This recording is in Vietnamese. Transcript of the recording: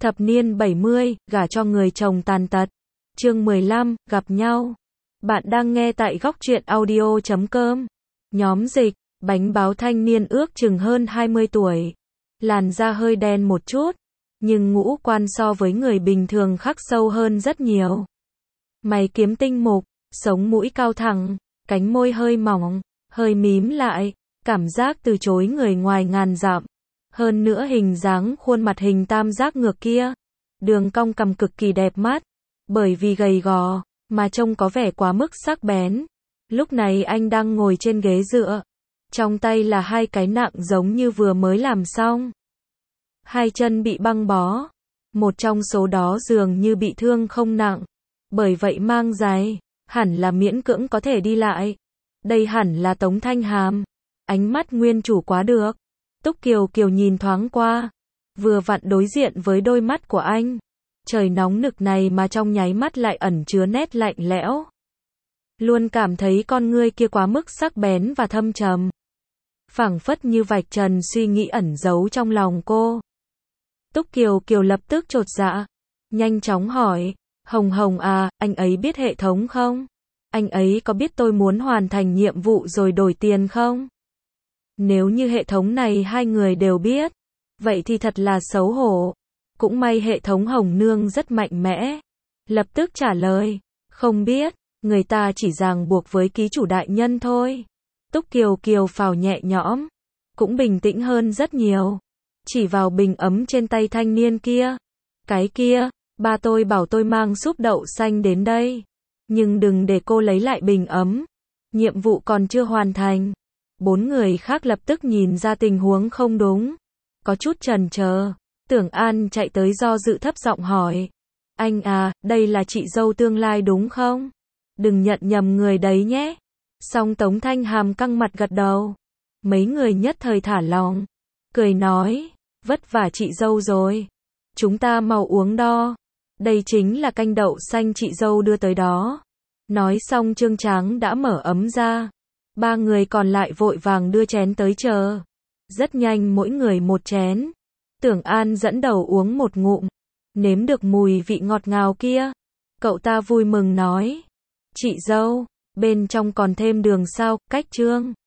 Thập niên 70, gả cho người chồng tàn tật. Chương 15, gặp nhau. Bạn đang nghe tại góc truyện audio.com. Nhóm Dịch, bánh báo thanh niên ước chừng hơn 20 tuổi. Làn da hơi đen một chút, nhưng ngũ quan so với người bình thường khắc sâu hơn rất nhiều. Mày kiếm tinh mục, sống mũi cao thẳng, cánh môi hơi mỏng, hơi mím lại, cảm giác từ chối người ngoài ngàn dặm. Hơn nữa hình dáng khuôn mặt hình tam giác ngược kia, đường cong cằm cực kỳ đẹp mắt, bởi vì gầy gò, mà trông có vẻ quá mức sắc bén. Lúc này anh đang ngồi trên ghế dựa, trong tay là hai cái nặng giống như vừa mới làm xong. Hai chân bị băng bó, một trong số đó dường như bị thương không nặng, bởi vậy mang giày, hẳn là miễn cưỡng có thể đi lại. Đây hẳn là Tống Thanh Hàm, ánh mắt nguyên chủ quá được. Túc Kiều Kiều nhìn thoáng qua, vừa vặn đối diện với đôi mắt của anh. Trời nóng nực này mà trong nháy mắt lại ẩn chứa nét lạnh lẽo. Luôn cảm thấy con ngươi kia quá mức sắc bén và thâm trầm. Phảng phất như vạch trần suy nghĩ ẩn giấu trong lòng cô. Túc Kiều Kiều lập tức chột dạ, nhanh chóng hỏi, Hồng Hồng à, anh ấy biết hệ thống không? Anh ấy có biết tôi muốn hoàn thành nhiệm vụ rồi đổi tiền không? Nếu như hệ thống này hai người đều biết, vậy thì thật là xấu hổ. Cũng may hệ thống Hồng Nương rất mạnh mẽ, lập tức trả lời, không biết, người ta chỉ ràng buộc với ký chủ đại nhân thôi. Túc Kiều Kiều phào nhẹ nhõm, cũng bình tĩnh hơn rất nhiều. Chỉ vào bình ấm trên tay thanh niên kia. Cái kia, ba tôi bảo tôi mang súp đậu xanh đến đây. Nhưng đừng để cô lấy lại bình ấm. Nhiệm vụ còn chưa hoàn thành. Bốn người khác lập tức nhìn ra tình huống không đúng. Có chút chần chờ. Tưởng An chạy tới do dự thấp giọng hỏi. Anh à, đây là chị dâu tương lai đúng không? Đừng nhận nhầm người đấy nhé. Song Tống Thanh Hàm căng mặt gật đầu. Mấy người nhất thời thả lỏng. Cười nói, vất vả chị dâu rồi. Chúng ta mau uống đo. Đây chính là canh đậu xanh chị dâu đưa tới đó. Nói xong Trương Tráng đã mở ấm ra. Ba người còn lại vội vàng đưa chén tới chờ. Rất nhanh mỗi người một chén. Tưởng An dẫn đầu uống một ngụm. Nếm được mùi vị ngọt ngào kia. Cậu ta vui mừng nói. Chị dâu, bên trong còn thêm đường sao, cách Trương.